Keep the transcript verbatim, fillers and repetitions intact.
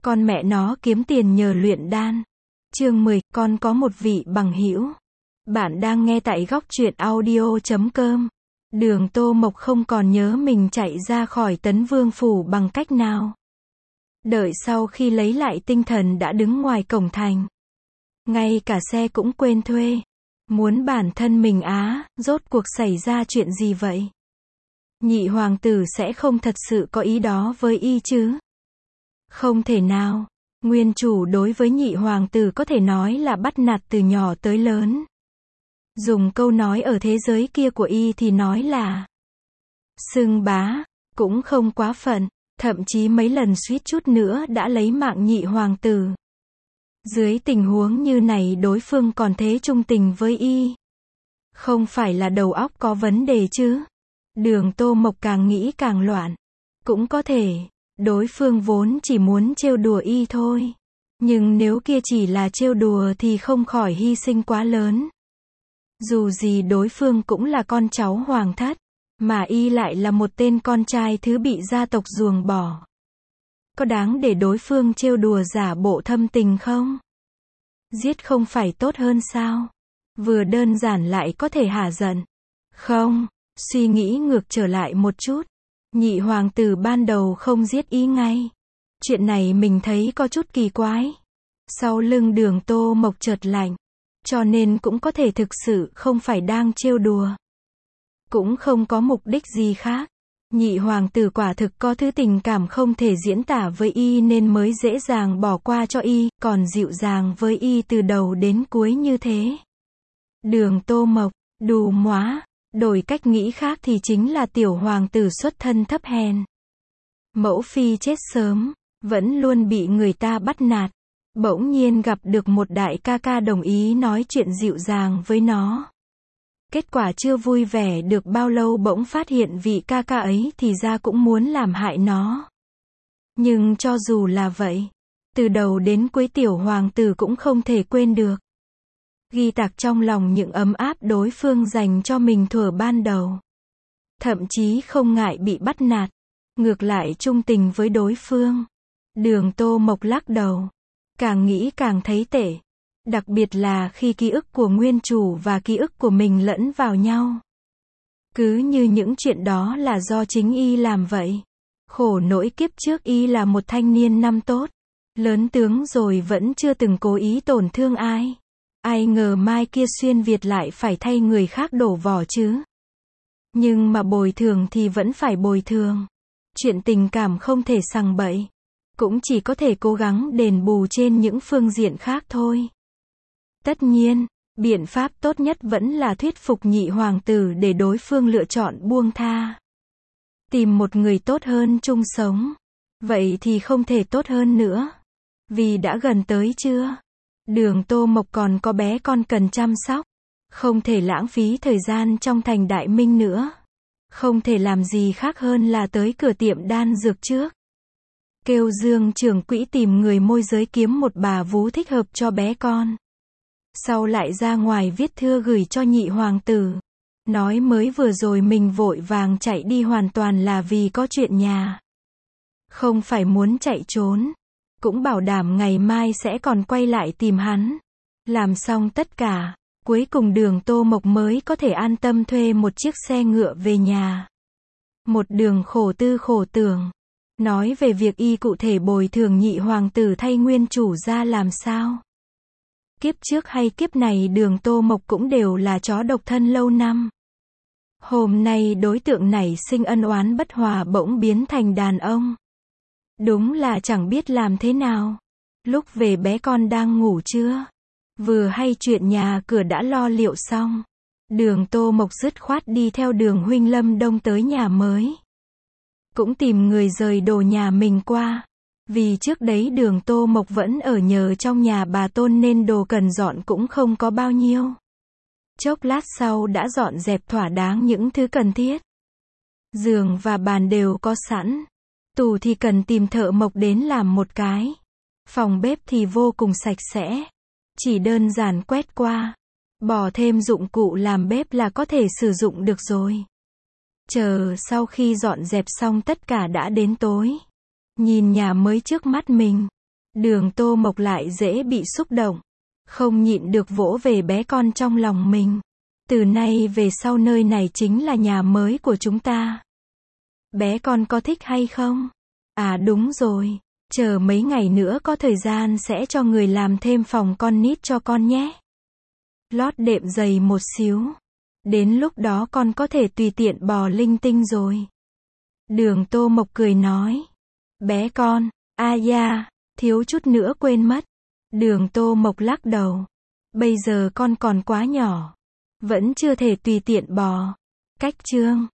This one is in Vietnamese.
Con mẹ nó kiếm tiền nhờ luyện đan. Chương mười, con có một vị bằng hữu. Bạn đang nghe tại góc truyện audio chấm com. Đường Tô Mộc không còn nhớ mình chạy ra khỏi Tấn Vương phủ bằng cách nào. Đợi sau khi lấy lại tinh thần đã đứng ngoài cổng thành. Ngay cả xe cũng quên thuê. Muốn bản thân mình á, rốt cuộc xảy ra chuyện gì vậy? Nhị hoàng tử sẽ không thật sự có ý đó với y chứ? Không thể nào. Nguyên chủ đối với nhị hoàng tử có thể nói là bắt nạt từ nhỏ tới lớn. Dùng câu nói ở thế giới kia của y thì nói là xưng bá, cũng không quá phận, thậm chí mấy lần suýt chút nữa đã lấy mạng nhị hoàng tử. Dưới tình huống như này đối phương còn thế trung tình với y. Không phải là đầu óc có vấn đề chứ? Đường Tô Mộc càng nghĩ càng loạn. Cũng có thể, đối phương vốn chỉ muốn trêu đùa y thôi. Nhưng nếu kia chỉ là trêu đùa thì không khỏi hy sinh quá lớn. Dù gì đối phương cũng là con cháu hoàng thất, mà y lại là một tên con trai thứ bị gia tộc ruồng bỏ. Có đáng để đối phương trêu đùa giả bộ thâm tình không? Giết không phải tốt hơn sao? Vừa đơn giản lại có thể hả giận. Không, suy nghĩ ngược trở lại một chút. Nhị hoàng tử ban đầu không giết y ngay. Chuyện này mình thấy có chút kỳ quái. Sau lưng Đường Tô Mộc chợt lạnh. Cho nên cũng có thể thực sự không phải đang trêu đùa. Cũng không có mục đích gì khác. Nhị hoàng tử quả thực có thứ tình cảm không thể diễn tả với y nên mới dễ dàng bỏ qua cho y, còn dịu dàng với y từ đầu đến cuối như thế. Đường Tô Mộc, đù móa, đổi cách nghĩ khác thì chính là tiểu hoàng tử xuất thân thấp hèn. Mẫu phi chết sớm, vẫn luôn bị người ta bắt nạt. Bỗng nhiên gặp được một đại ca ca đồng ý nói chuyện dịu dàng với nó. Kết quả chưa vui vẻ được bao lâu bỗng phát hiện vị ca ca ấy thì ra cũng muốn làm hại nó. Nhưng cho dù là vậy, từ đầu đến cuối tiểu hoàng tử cũng không thể quên được. Ghi tạc trong lòng những ấm áp đối phương dành cho mình thuở ban đầu. Thậm chí không ngại bị bắt nạt, ngược lại trung tình với đối phương. Đường Tô Mộc lắc đầu. Càng nghĩ càng thấy tệ. Đặc biệt là khi ký ức của nguyên chủ và ký ức của mình lẫn vào nhau. Cứ như những chuyện đó là do chính y làm vậy. Khổ nỗi kiếp trước y là một thanh niên năm tốt. Lớn tướng rồi vẫn chưa từng cố ý tổn thương ai. Ai ngờ mai kia xuyên Việt lại phải thay người khác đổ vỏ chứ. Nhưng mà bồi thường thì vẫn phải bồi thường. Chuyện tình cảm không thể sằng bậy. Cũng chỉ có thể cố gắng đền bù trên những phương diện khác thôi. Tất nhiên, biện pháp tốt nhất vẫn là thuyết phục nhị hoàng tử để đối phương lựa chọn buông tha. Tìm một người tốt hơn chung sống. Vậy thì không thể tốt hơn nữa. Vì đã gần tới chưa? Đường Tô Mộc còn có bé con cần chăm sóc. Không thể lãng phí thời gian trong thành Đại Minh nữa. Không thể làm gì khác hơn là tới cửa tiệm đan dược trước. Kêu Dương trưởng quỹ tìm người môi giới kiếm một bà vú thích hợp cho bé con. Sau lại ra ngoài viết thư gửi cho nhị hoàng tử. Nói mới vừa rồi mình vội vàng chạy đi hoàn toàn là vì có chuyện nhà. Không phải muốn chạy trốn. Cũng bảo đảm ngày mai sẽ còn quay lại tìm hắn. Làm xong tất cả. Cuối cùng Đường Tô Mộc mới có thể an tâm thuê một chiếc xe ngựa về nhà. Một đường khổ tư khổ tưởng. Nói về việc y cụ thể bồi thường nhị hoàng tử thay nguyên chủ ra làm sao. Kiếp trước hay kiếp này Đường Tô Mộc cũng đều là chó độc thân lâu năm. Hôm nay đối tượng này sinh ân oán bất hòa bỗng biến thành đàn ông. Đúng là chẳng biết làm thế nào. Lúc về bé con đang ngủ chưa? Vừa hay chuyện nhà cửa đã lo liệu xong. Đường Tô Mộc dứt khoát đi theo đường huynh Lâm Đông tới nhà mới. Cũng tìm người rời đồ nhà mình qua. Vì trước đấy Đường Tô Mộc vẫn ở nhờ trong nhà bà Tôn nên đồ cần dọn cũng không có bao nhiêu. Chốc lát sau đã dọn dẹp thỏa đáng những thứ cần thiết. Giường và bàn đều có sẵn. Tủ thì cần tìm thợ mộc đến làm một cái. Phòng bếp thì vô cùng sạch sẽ. Chỉ đơn giản quét qua. Bỏ thêm dụng cụ làm bếp là có thể sử dụng được rồi. Chờ sau khi dọn dẹp xong tất cả đã đến tối. Nhìn nhà mới trước mắt mình. Đường Tô Mộc lại dễ bị xúc động. Không nhịn được vỗ về bé con trong lòng mình. Từ nay về sau nơi này chính là nhà mới của chúng ta. Bé con có thích hay không? À đúng rồi. Chờ mấy ngày nữa có thời gian sẽ cho người làm thêm phòng con nít cho con nhé. Lót đệm dày một xíu. Đến lúc đó con có thể tùy tiện bò linh tinh rồi. Đường Tô Mộc cười nói. Bé con, a da, thiếu chút nữa quên mất. Đường Tô Mộc lắc đầu. Bây giờ con còn quá nhỏ. Vẫn chưa thể tùy tiện bò. Cách chương.